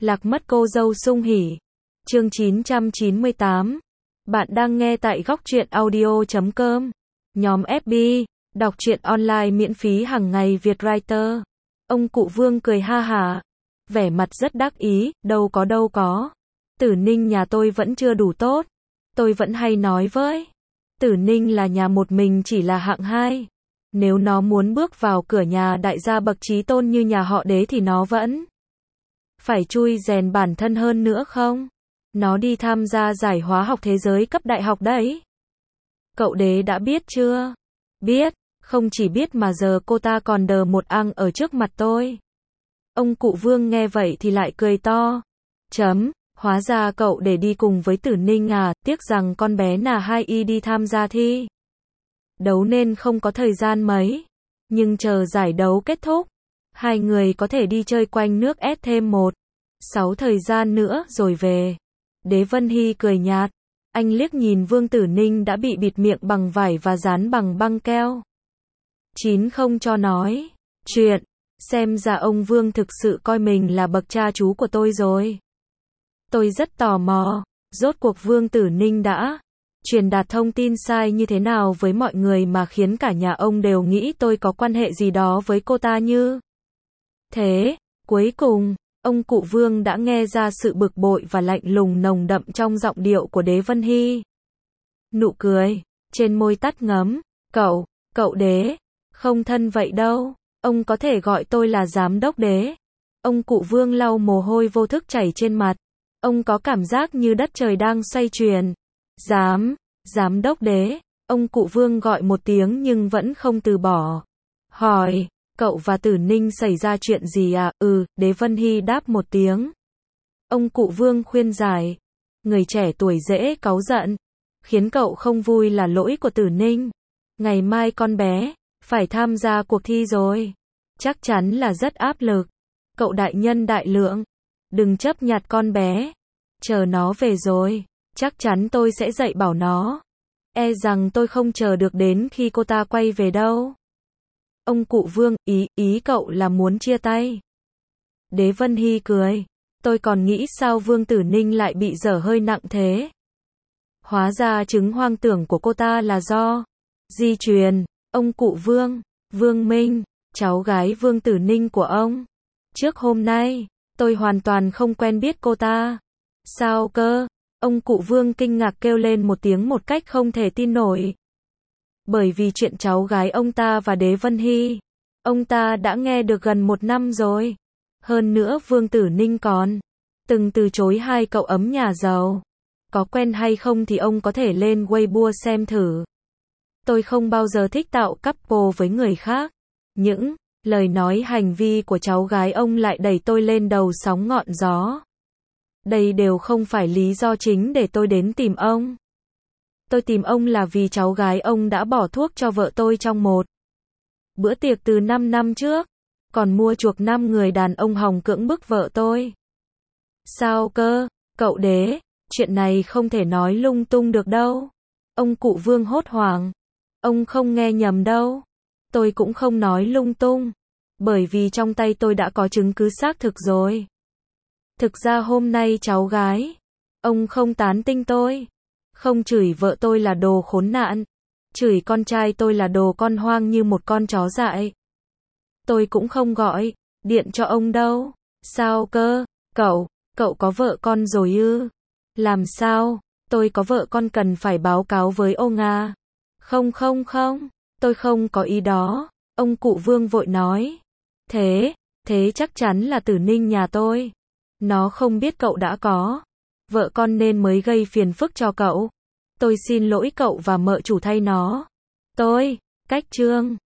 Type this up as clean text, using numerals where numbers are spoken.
Lạc mất cô dâu sung hỉ. Chương 998. Bạn đang nghe tại góc truyện audio.com. Nhóm FB, đọc truyện online miễn phí hàng ngày Việt Writer. Ông cụ Vương cười ha hả, vẻ mặt rất đắc ý, đâu có. Tử Ninh nhà tôi vẫn chưa đủ tốt. Tôi vẫn hay nói với Tử Ninh là nhà một mình chỉ là hạng hai. Nếu nó muốn bước vào cửa nhà đại gia bậc trí tôn như nhà họ Đế thì nó vẫn phải chui rèn bản thân hơn nữa không? Nó đi tham gia giải hóa học thế giới cấp đại học đấy. Cậu Đế đã biết chưa? Biết, không chỉ biết mà giờ cô ta còn đờ một ăng ở trước mặt tôi. Ông cụ Vương nghe vậy thì lại cười to. Hóa ra cậu để đi cùng với Tử Ninh à, tiếc rằng con bé nà hai y đi tham gia thi đấu nên không có thời gian mấy. Nhưng chờ giải đấu kết thúc, hai người có thể đi chơi quanh nước S thêm 6 thời gian nữa rồi về. Đế Vân Hy cười nhạt. Anh liếc nhìn Vương Tử Ninh đã bị bịt miệng bằng vải và dán bằng băng keo. Không cho nói chuyện. Xem ra ông Vương thực sự coi mình là bậc cha chú của tôi rồi. Tôi rất tò mò, rốt cuộc Vương Tử Ninh đã truyền đạt thông tin sai như thế nào với mọi người mà khiến cả nhà ông đều nghĩ tôi có quan hệ gì đó với cô ta như thế. Cuối cùng, ông cụ Vương đã nghe ra sự bực bội và lạnh lùng nồng đậm trong giọng điệu của Đế Vân Hy. Nụ cười trên môi tắt ngấm. Cậu Đế, không thân vậy đâu. Ông có thể gọi tôi là giám đốc Đế. Ông cụ Vương lau mồ hôi vô thức chảy trên mặt. Ông có cảm giác như đất trời đang xoay chuyển. Giám đốc Đế. Ông cụ Vương gọi một tiếng nhưng vẫn không từ bỏ. Hỏi, cậu và Tử Ninh xảy ra chuyện gì à? Đế Vân Hy đáp một tiếng. Ông cụ Vương khuyên giải. Người trẻ tuổi dễ cáu giận. Khiến cậu không vui là lỗi của Tử Ninh. Ngày mai con bé phải tham gia cuộc thi rồi. Chắc chắn là rất áp lực. Cậu đại nhân đại lượng. Đừng chấp nhặt con bé. Chờ nó về rồi, chắc chắn tôi sẽ dạy bảo nó. E rằng tôi không chờ được đến khi cô ta quay về đâu. Ông cụ Vương, ý cậu là muốn chia tay. Đế Vân Hy cười. Tôi còn nghĩ sao Vương Tử Ninh lại bị dở hơi nặng thế. Hóa ra chứng hoang tưởng của cô ta là do di truyền. Ông cụ Vương, Vương Minh, cháu gái Vương Tử Ninh của ông. Trước hôm nay, tôi hoàn toàn không quen biết cô ta. Sao cơ? Ông cụ Vương kinh ngạc kêu lên một tiếng một cách không thể tin nổi. Bởi vì chuyện cháu gái ông ta và Đế Vân Hy, ông ta đã nghe được gần 1 năm rồi. Hơn nữa Vương Tử Ninh còn từng từ chối hai cậu ấm nhà giàu. Có quen hay không thì ông có thể lên Weibo xem thử. Tôi không bao giờ thích tạo couple với người khác. Những lời nói hành vi của cháu gái ông lại đẩy tôi lên đầu sóng ngọn gió. Đây đều không phải lý do chính để tôi đến tìm ông. Tôi tìm ông là vì cháu gái ông đã bỏ thuốc cho vợ tôi trong một bữa tiệc từ 5 năm trước. Còn mua chuộc 5 người đàn ông hòng cưỡng bức vợ tôi. Sao cơ? Cậu Đế, chuyện này không thể nói lung tung được đâu. Ông cụ Vương hốt hoảng. Ông không nghe nhầm đâu. Tôi cũng không nói lung tung. Bởi vì trong tay tôi đã có chứng cứ xác thực rồi. Thực ra hôm nay cháu gái ông không tán tinh tôi. Không chửi vợ tôi là đồ khốn nạn. Chửi con trai tôi là đồ con hoang như một con chó dại. Tôi cũng không gọi điện cho ông đâu. Sao cơ? Cậu có vợ con rồi ư? Làm sao? Tôi có vợ con cần phải báo cáo với ông à? Không, tôi không có ý đó. Ông cụ Vương vội nói. Thế chắc chắn là Tử Ninh nhà tôi. Nó không biết cậu đã có vợ con nên mới gây phiền phức cho cậu. Tôi xin lỗi cậu và mợ chủ thay nó. Cách chương